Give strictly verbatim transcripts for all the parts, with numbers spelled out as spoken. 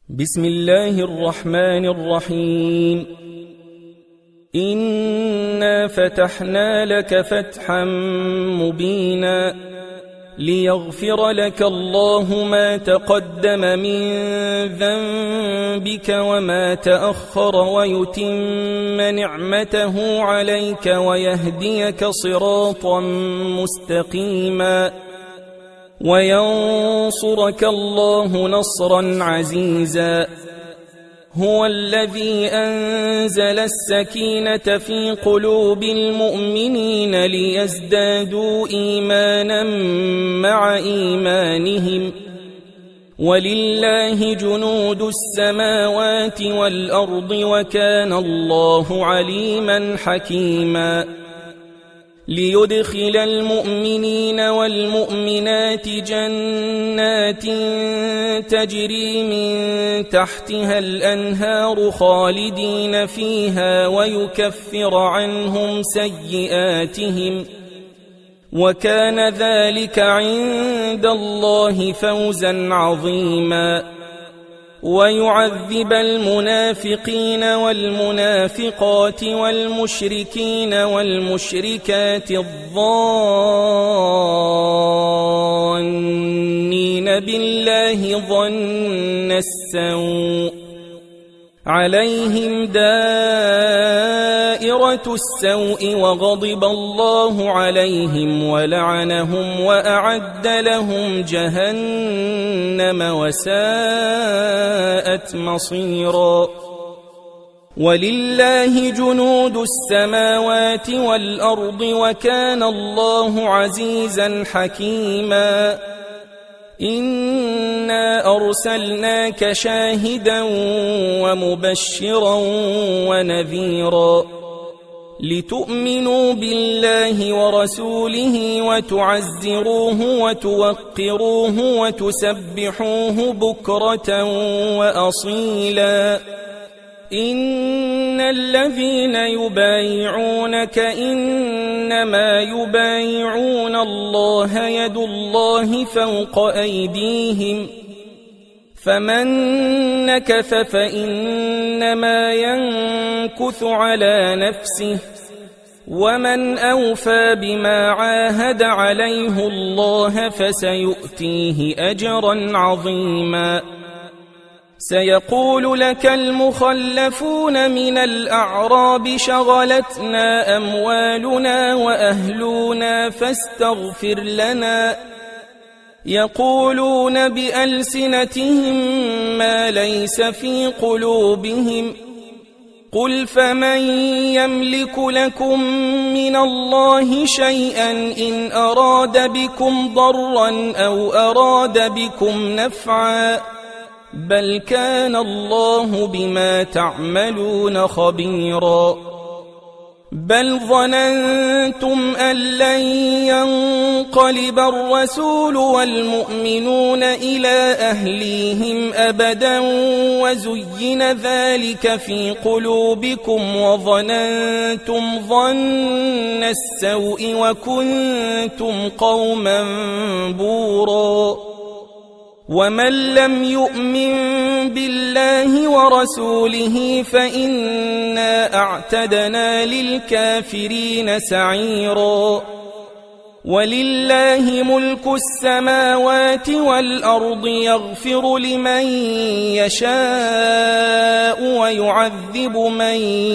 بسم الله الرحمن الرحيم. إنا فتحنا لك فتحا مبينا ليغفر لك الله ما تقدم من ذنبك وما تأخر ويتم نعمته عليك ويهديك صراطا مستقيما وينصرك الله نصرا عزيزا. هو الذي أنزل السكينة في قلوب المؤمنين ليزدادوا إيمانا مع إيمانهم ولله جنود السماوات والأرض وكان الله عليما حكيما. ليدخل المؤمنين والمؤمنات جنات تجري من تحتها الأنهار خالدين فيها ويكفر عنهم سيئاتهم وكان ذلك عند الله فوزا عظيما. ويعذب المنافقين والمنافقات والمشركين والمشركات الظانين بالله ظن السوء عليهم دائرة السوء وغضب الله عليهم ولعنهم وأعد لهم جهنم وساءت مصيرا. ولله جنود السماوات والأرض وكان الله عزيزا حكيما. إنا أرسلناك شاهدا ومبشرا ونذيرا لتؤمنوا بالله ورسوله وتعزروه وتوقروه وتسبحوه بكرة وأصيلا. إن الذين يبايعونك إنما يبايعون الله يد الله فوق أيديهم فمن نكث فإنما ينكث على نفسه ومن أوفى بما عاهد عليه الله فسيؤتيه أجرا عظيما. سيقول لك المخلفون من الأعراب شغلتنا أموالنا وأهلنا فاستغفر لنا يقولون بألسنتهم ما ليس في قلوبهم قل فمن يملك لكم من الله شيئا إن أراد بكم ضرا أو أراد بكم نفعا بل كان الله بما تعملون خبيرا. بل ظننتم أن لن ينقلب الرسول والمؤمنون إلى أهليهم أبدا وزين ذلك في قلوبكم وظننتم ظن السوء وكنتم قوما بورا. ومن لم يؤمن بالله ورسوله فإنا أعتدنا للكافرين سعيرا. ولله ملك السماوات والأرض يغفر لمن يشاء ويعذب من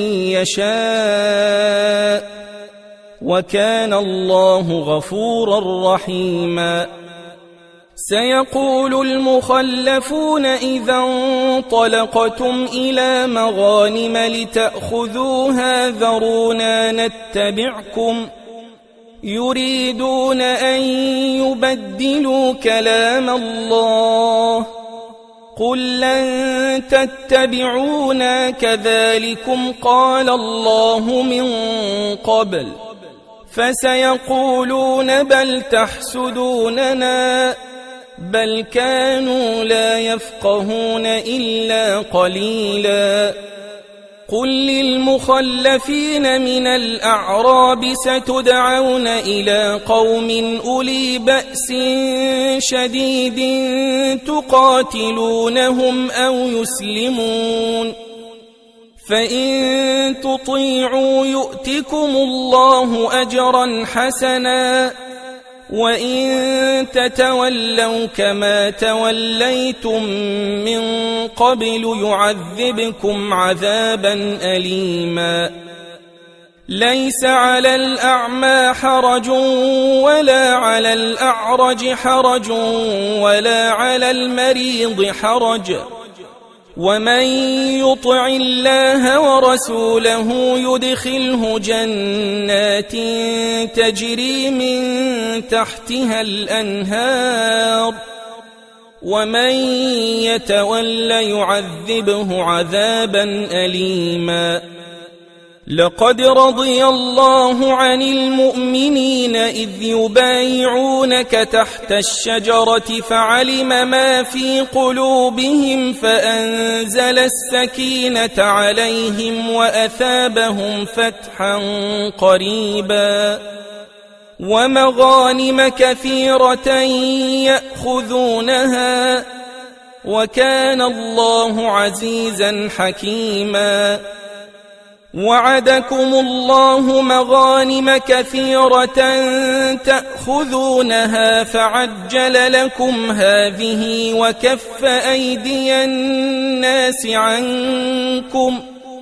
يشاء وكان الله غفورا رحيما. سيقول المخلفون إذا انطلقتم إلى مغانم لتأخذوها ذرونا نتبعكم يريدون أن يبدلوا كلام الله قل لن تتبعونا كذلكم قال الله من قبل فسيقولون بل تحسدوننا بل كانوا لا يفقهون إلا قليلا. قل للمخلفين من الأعراب ستدعون إلى قوم أولي بأس شديد تقاتلونهم أو يسلمون فإن تطيعوا يؤتكم الله أجرا حسنا وإن تتولوا كما توليتم من قبل يعذبكم عذابا أليما ليس على الأعمى حرج ولا على الأعرج حرج ولا على المريض حرج ومن يطع الله ورسوله يدخله جنات تجري من تحتها الأنهار ومن يتول يعذبه عذابا أليما لقد رضي الله عن المؤمنين إذ يبايعونك تحت الشجرة فعلم ما في قلوبهم فأنزل السكينة عليهم وأثابهم فتحا قريبا ومغانم كثيرة يأخذونها وكان الله عزيزا حكيما وعدكم الله مغانم كثيرة تأخذونها فعجل لكم هذه وكف أيدي الناس عنكم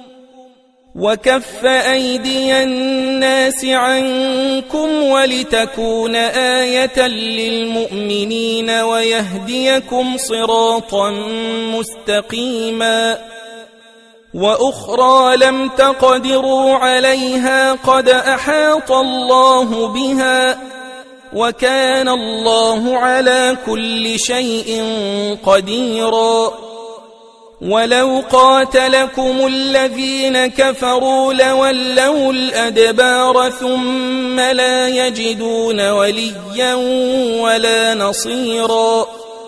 وكف أيدي الناس عنكم ولتكون آية للمؤمنين ويهديكم صراطا مستقيما وأخرى لم تقدروا عليها قد أحاط الله بها وكان الله على كل شيء قديرا ولو قاتلكم الذين كفروا لولوا الأدبار ثم لا يجدون وليا ولا نصيرا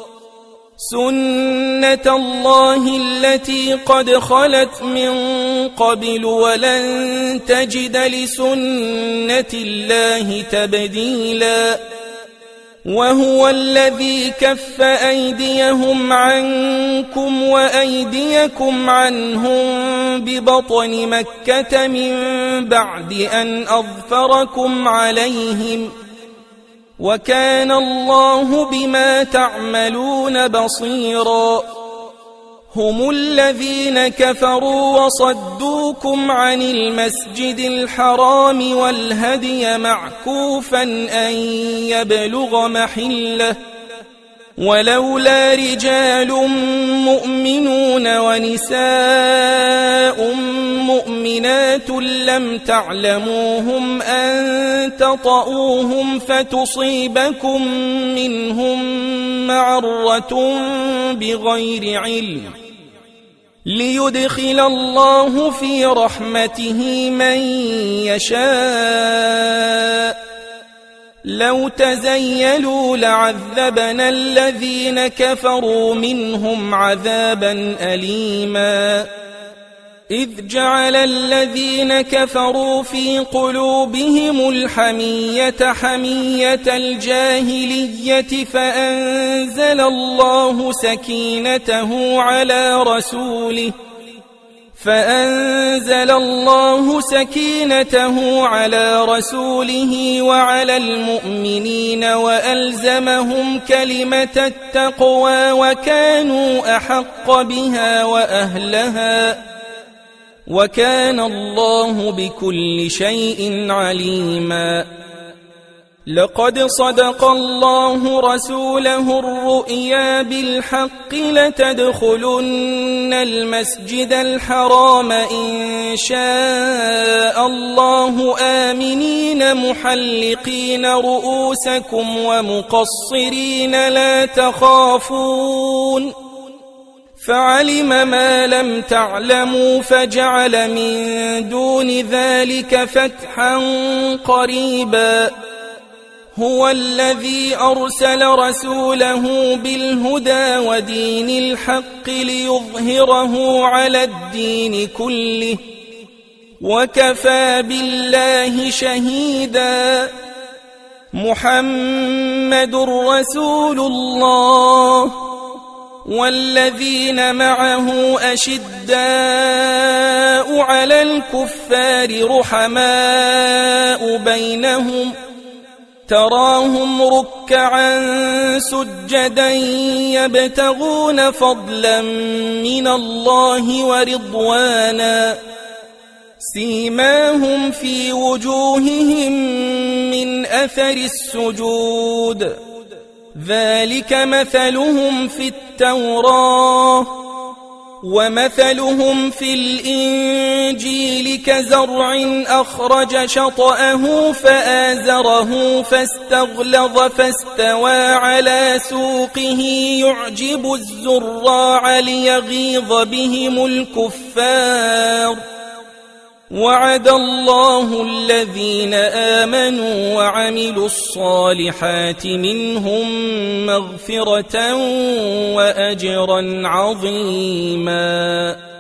سنة الله التي قد خلت من قبل ولن تجد لسنة الله تبديلا وهو الذي كف أيديهم عنكم وأيديكم عنهم ببطن مكة من بعد أن أظفركم عليهم وكان الله بما تعملون بصيرا هم الذين كفروا وصدوكم عن المسجد الحرام والهدي معكوفا أن يبلغ محله ولولا رجال مؤمنون ونساء مؤمنات لم تعلموهم أن تطؤوهم فتصيبكم منهم معرة بغير علم ليدخل الله في رحمته من يشاء لو تزيلوا لعذبنا الذين كفروا منهم عذابا أليما إذ جعل الذين كفروا في قلوبهم الحمية حمية الجاهلية فأنزل الله سكينته على رسوله فأنزل الله سكينته على رسوله وعلى المؤمنين وألزمهم كلمة التقوى وكانوا أحق بها وأهلها وكان الله بكل شيء عليما لقد صدق الله رسوله الرؤيا بالحق لتدخلن المسجد الحرام إن شاء الله آمنين محلقين رؤوسكم ومقصرين لا تخافون فعلم ما لم تعلموا فجعل من دون ذلك فتحا قريبا هو الذي أرسل رسوله بالهدى ودين الحق ليظهره على الدين كله وكفى بالله شهيدا. محمد رسول الله والذين معه أشداء على الكفار رحماء بينهم تراهم ركعا سجدا يبتغون فضلا من الله ورضوانا سيماهم في وجوههم من أثر السجود ذلك مثلهم في التوراة ومثلهم في الإنجيل كزرع أخرج شطأه فآزره فاستغلظ فاستوى على سوقه يعجب الزراع ليغيظ بهم الكفار. وعد الله الذين آمنوا وعملوا الصالحات منهم مغفرة وأجرا عظيما.